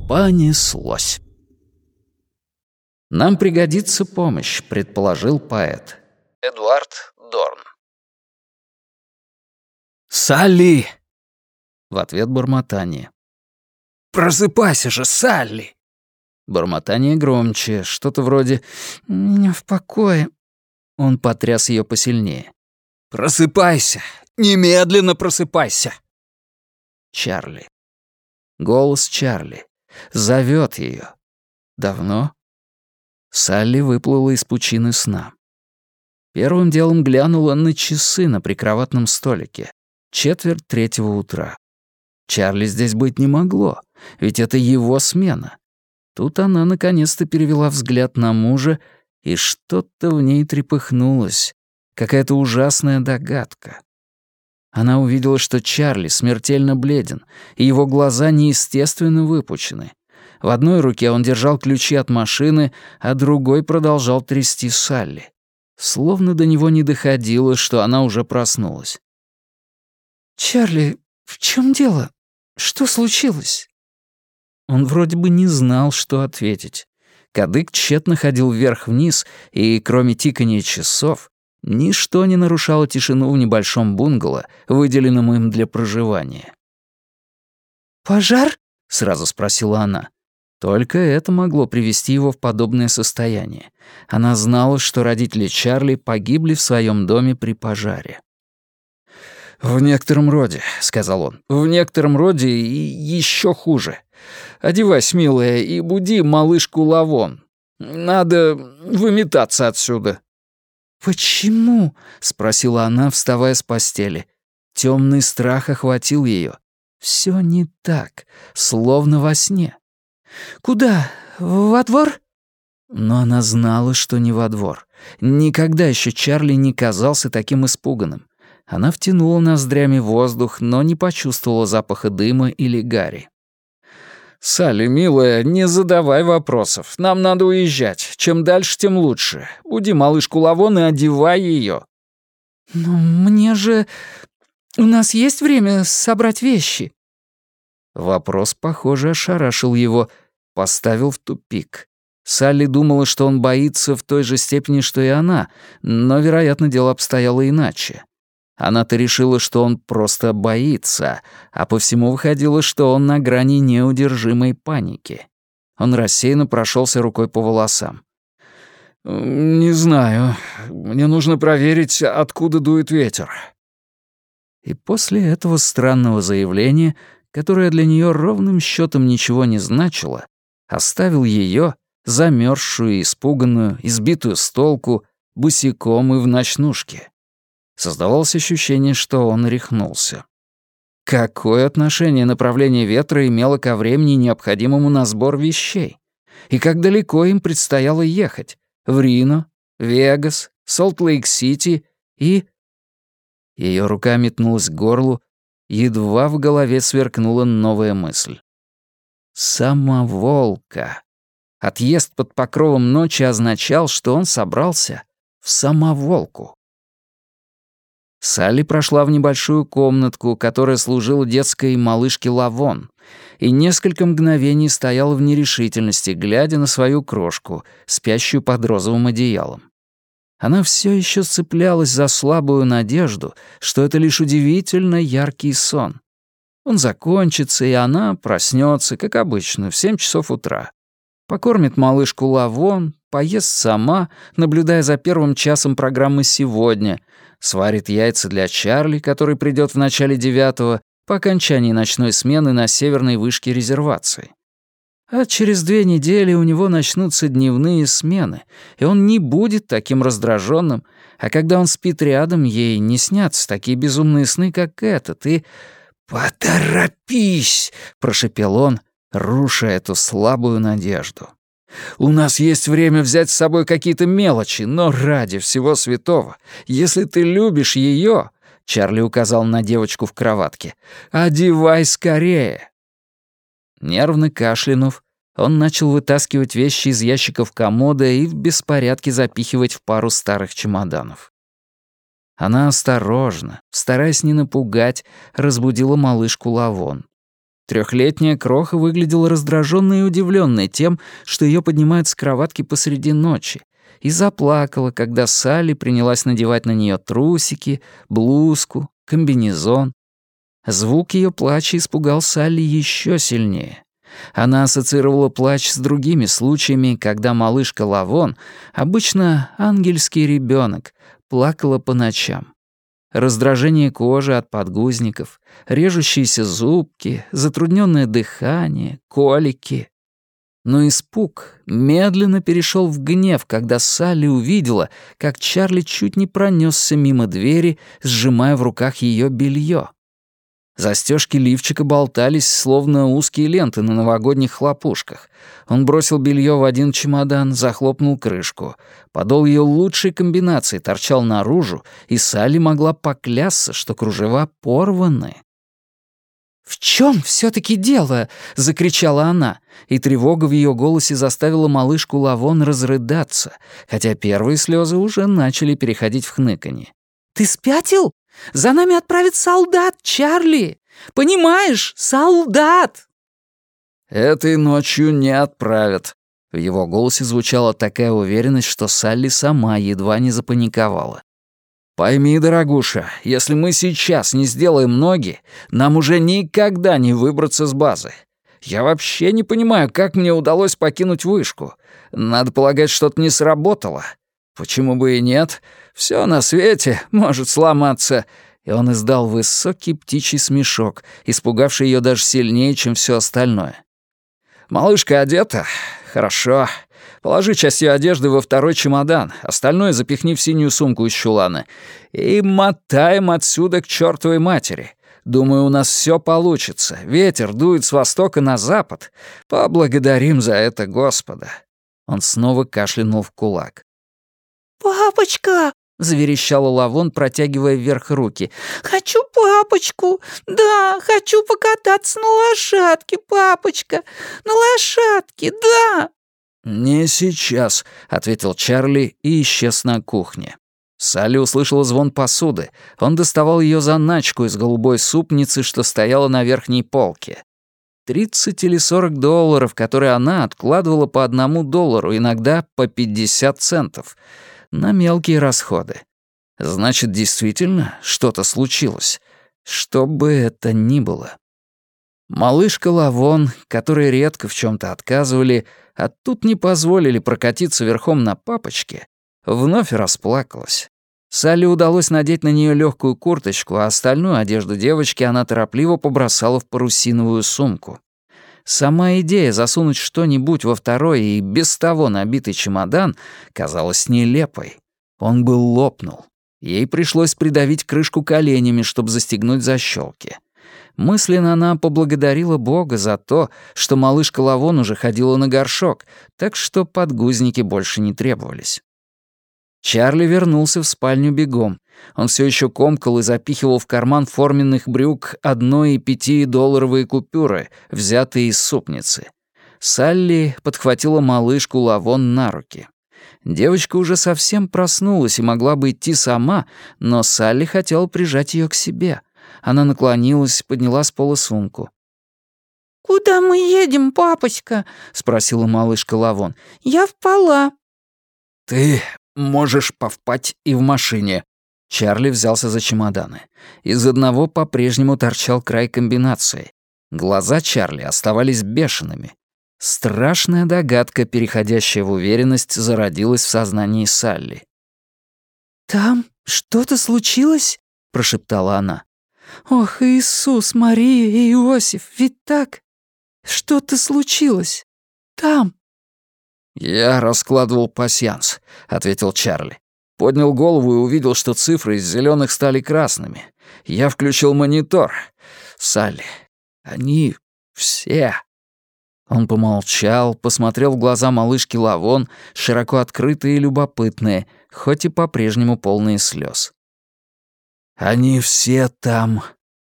Понеслось. «Нам пригодится помощь», — предположил поэт. Эдуард Дорн. «Салли!» В ответ бормотание. «Просыпайся же, Салли!» Бормотание громче, что-то вроде «меня в покое». Он потряс ее посильнее. «Просыпайся! Немедленно просыпайся!» Чарли. Голос Чарли. Зовет ее. Давно? Салли выплыла из пучины сна. Первым делом глянула на часы на прикроватном столике. 2:45 утра. Чарли здесь быть не могло, ведь это его смена. Тут она наконец-то перевела взгляд на мужа, и что-то в ней трепыхнулось. Какая-то ужасная догадка. Она увидела, что Чарли смертельно бледен, и его глаза неестественно выпучены. В одной руке он держал ключи от машины, а другой продолжал трясти Салли. Словно до него не доходило, что она уже проснулась. «Чарли, в чем дело? Что случилось?» Он вроде бы не знал, что ответить. Кадык тщетно ходил вверх-вниз, и, кроме тикания часов, ничто не нарушало тишину в небольшом бунгало, выделенном им для проживания. «Пожар?» — сразу спросила она. Только это могло привести его в подобное состояние. Она знала, что родители Чарли погибли в своем доме при пожаре. «В некотором роде», — сказал он, — «в некотором роде и еще хуже. Одевайся, милая, и буди малышку Лавон. Надо выметаться отсюда». «Почему?» — спросила она, вставая с постели. Темный страх охватил ее. Все не так, словно во сне. «Куда? Во двор?» Но она знала, что не во двор. Никогда еще Чарли не казался таким испуганным. Она втянула ноздрями воздух, но не почувствовала запаха дыма или гари. «Салли, милая, не задавай вопросов. Нам надо уезжать. Чем дальше, тем лучше. Буди малышку Лавон и одевай ее». «Но мне же... У нас есть время собрать вещи?» Вопрос, похоже, ошарашил его, поставил в тупик. Салли думала, что он боится в той же степени, что и она, но, вероятно, дело обстояло иначе. Она-то решила, что он просто боится, а по всему выходило, что он на грани неудержимой паники. Он рассеянно прошелся рукой по волосам. «Не знаю. Мне нужно проверить, откуда дует ветер». И после этого странного заявления, которое для нее ровным счетом ничего не значило, оставил ее, замерзшую и испуганную, избитую с толку, босиком и в ночнушке. Создавалось ощущение, что он рехнулся. Какое отношение направление ветра имело ко времени, необходимому на сбор вещей? И как далеко им предстояло ехать? В Рино, Вегас, Солт-Лейк-Сити и... Ее рука метнулась к горлу, едва в голове сверкнула новая мысль. Самоволка. Отъезд под покровом ночи означал, что он собрался в самоволку. Салли прошла в небольшую комнатку, которая служила детской малышке Лавон, и несколько мгновений стояла в нерешительности, глядя на свою крошку, спящую под розовым одеялом. Она все еще цеплялась за слабую надежду, что это лишь удивительно яркий сон. Он закончится, и она проснется, как обычно, в 7 часов утра. Покормит малышку Лавон, поест сама, наблюдая за первым часом программы «Сегодня», сварит яйца для Чарли, который придет в начале 9-го, по окончании ночной смены на северной вышке резервации. А через 2 недели у него начнутся дневные смены, и он не будет таким раздраженным, а когда он спит рядом, ей не снятся такие безумные сны, как этот, и... «Поторопись!» — прошепел он, руша эту слабую надежду. «У нас есть время взять с собой какие-то мелочи, но ради всего святого, если ты любишь ее, Чарли указал на девочку в кроватке, одевай скорее!» Нервно кашлянув, он начал вытаскивать вещи из ящиков комода и в беспорядке запихивать в пару старых чемоданов. Она осторожно, стараясь не напугать, разбудила малышку Лавон. Трехлетняя Кроха выглядела раздраженной и удивленной тем, что ее поднимают с кроватки посреди ночи, и заплакала, когда Салли принялась надевать на нее трусики, блузку, комбинезон. Звук ее плача испугал Салли еще сильнее. Она ассоциировала плач с другими случаями, когда малышка Лавон, обычно ангельский ребенок, плакала по ночам. Раздражение кожи от подгузников, режущиеся зубки, затрудненное дыхание, колики. Но испуг медленно перешел в гнев, когда Салли увидела, как Чарли чуть не пронесся мимо двери, сжимая в руках ее белье. Застежки лифчика болтались, словно узкие ленты на новогодних хлопушках. Он бросил белье в один чемодан, захлопнул крышку. Подол ее лучшей комбинации торчал наружу, и Салли могла поклясться, что кружева порваны. «В чем все-таки дело?» — закричала она, и тревога в ее голосе заставила малышку Лавон разрыдаться, хотя первые слезы уже начали переходить в хныканье. «Ты спятил? За нами отправит солдат, Чарли! Понимаешь, солдат!» «Этой ночью не отправят». В его голосе звучала такая уверенность, что Салли сама едва не запаниковала. «Пойми, дорогуша, если мы сейчас не сделаем ноги, нам уже никогда не выбраться с базы. Я вообще не понимаю, как мне удалось покинуть вышку. Надо полагать, что-то не сработало. Почему бы и нет? Все на свете может сломаться». И он издал высокий птичий смешок, испугавший ее даже сильнее, чем все остальное. «Малышка одета? Хорошо. Положи часть ее одежды во второй чемодан, остальное запихни в синюю сумку из чулана. И мотаем отсюда к чертовой матери. Думаю, у нас все получится. Ветер дует с востока на запад. Поблагодарим за это Господа». Он снова кашлянул в кулак. «Папочка!» — заверещала Лавон, протягивая вверх руки. «Хочу папочку! Да, хочу покататься на лошадке, папочка! На лошадке, да!» «Не сейчас», — ответил Чарли и исчез на кухне. Салли услышала звон посуды. Он доставал ее заначку из голубой супницы, что стояла на верхней полке. 30 или 40 долларов, которые она откладывала по $1, иногда по 50 центов. На мелкие расходы. Значит, действительно, что-то случилось. Что бы это ни было. Малышка Лавон, которой редко в чем-то отказывали, а тут не позволили прокатиться верхом на папочке, вновь расплакалась. Салли удалось надеть на нее легкую курточку, а остальную одежду девочки она торопливо побросала в парусиновую сумку. Сама идея засунуть что-нибудь во второй и без того набитый чемодан казалась нелепой. Он бы лопнул. Ей пришлось придавить крышку коленями, чтобы застегнуть защелки. Мысленно она поблагодарила Бога за то, что малышка Лавон уже ходила на горшок, так что подгузники больше не требовались. Чарли вернулся в спальню бегом. Он все еще комкал и запихивал в карман форменных брюк 1- и 5-долларовые купюры, взятые из супницы. Салли подхватила малышку Лавон на руки. Девочка уже совсем проснулась и могла бы идти сама, но Салли хотела прижать ее к себе. Она наклонилась, подняла с пола сумку. «Куда мы едем, папочка?» — спросила малышка Лавон. «Я впала». «Ты можешь повпать и в машине». Чарли взялся за чемоданы. Из одного по-прежнему торчал край комбинации. Глаза Чарли оставались бешеными. Страшная догадка, переходящая в уверенность, зародилась в сознании Салли. «Там что-то случилось?» — прошептала она. «Ох, Иисус, Мария и Иосиф, ведь так? Что-то случилось. Там». «Я раскладывал пасьянс», — ответил Чарли. Поднял голову и увидел, что цифры из зеленых стали красными. Я включил монитор. Салли, они все. Он помолчал, посмотрел в глаза малышки Лавон, широко открытые и любопытные, хоть и по-прежнему полные слез. «Они все там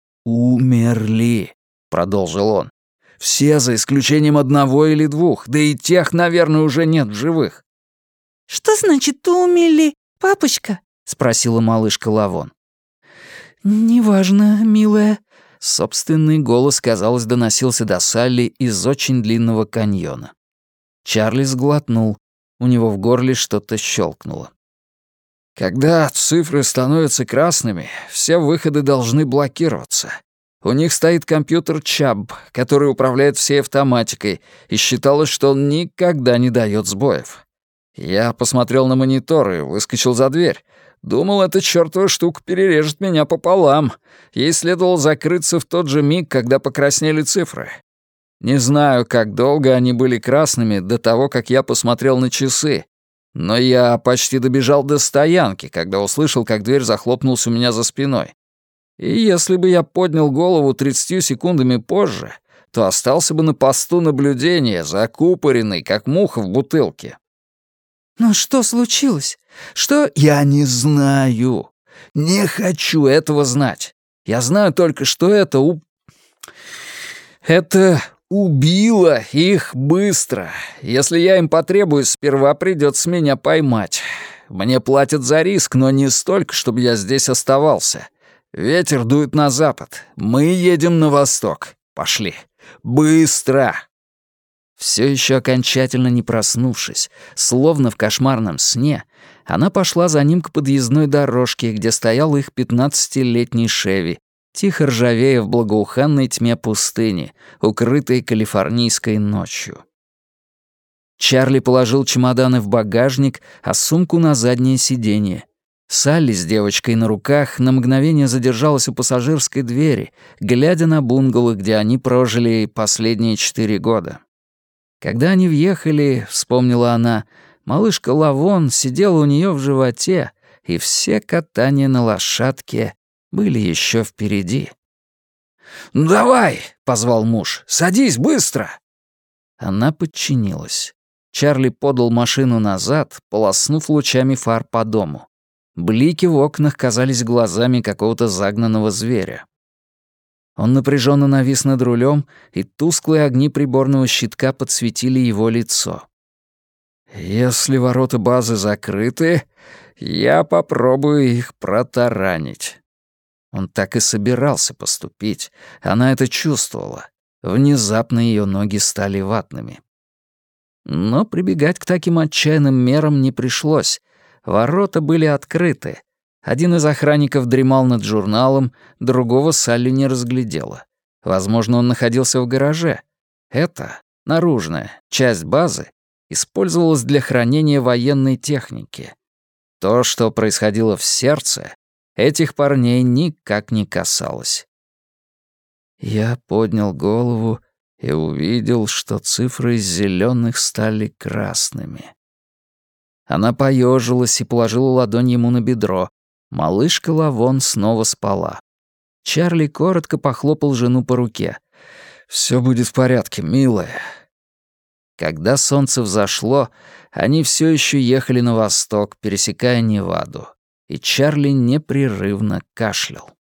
умерли», — продолжил он. «Все, за исключением 1 или 2, да и тех, наверное, уже нет в живых». «Что значит умерли, папочка?» — спросила малышка Лавон. «Неважно, милая. Собственный голос, казалось, доносился до Салли из очень длинного каньона. Чарли сглотнул. У него в горле что-то щелкнуло. «Когда цифры становятся красными, все выходы должны блокироваться. У них стоит компьютер Чабб, который управляет всей автоматикой, и считалось, что он никогда не дает сбоев. Я посмотрел на монитор и выскочил за дверь. Думал, эта чёртова штука перережет меня пополам. Ей следовало закрыться в тот же миг, когда покраснели цифры. Не знаю, как долго они были красными до того, как я посмотрел на часы, но я почти добежал до стоянки, когда услышал, как дверь захлопнулась у меня за спиной. И если бы я поднял голову 30 секундами позже, то остался бы на посту наблюдения, закупоренный, как муха в бутылке. «Но что случилось? Что...» «Я не знаю. Не хочу этого знать. Я знаю только, что это убило их быстро. Если я им потребуюсь, сперва придется меня поймать. Мне платят за риск, но не столько, чтобы я здесь оставался. Ветер дует на запад. Мы едем на восток. Пошли. Быстро!» Все еще окончательно не проснувшись, словно в кошмарном сне, она пошла за ним к подъездной дорожке, где стоял их 15-летний Шеви, тихо ржавея в благоуханной тьме пустыни, укрытой калифорнийской ночью. Чарли положил чемоданы в багажник, а сумку на заднее сиденье. Салли с девочкой на руках на мгновение задержалась у пассажирской двери, глядя на бунгало, где они прожили последние 4 года. Когда они въехали, вспомнила она, малышка Лавон сидела у нее в животе, и все катания на лошадке были еще впереди. «Ну давай!» — позвал муж. «Садись быстро!» Она подчинилась. Чарли подал машину назад, полоснув лучами фар по дому. Блики в окнах казались глазами какого-то загнанного зверя. Он напряженно навис над рулем, и тусклые огни приборного щитка подсветили его лицо. «Если ворота базы закрыты, я попробую их протаранить». Он так и собирался поступить. Она это чувствовала. Внезапно ее ноги стали ватными. Но прибегать к таким отчаянным мерам не пришлось. Ворота были открыты. Один из охранников дремал над журналом, другого Салли не разглядела. Возможно, он находился в гараже. Это, наружная часть базы, использовалась для хранения военной техники. То, что происходило в сердце, этих парней никак не касалось. Я поднял голову и увидел, что цифры из зеленых стали красными. Она поежилась и положила ладонь ему на бедро. Малышка Лавон снова спала. Чарли коротко похлопал жену по руке. «Всё будет в порядке, милая». Когда солнце взошло, они все еще ехали на восток, пересекая Неваду, и Чарли непрерывно кашлял.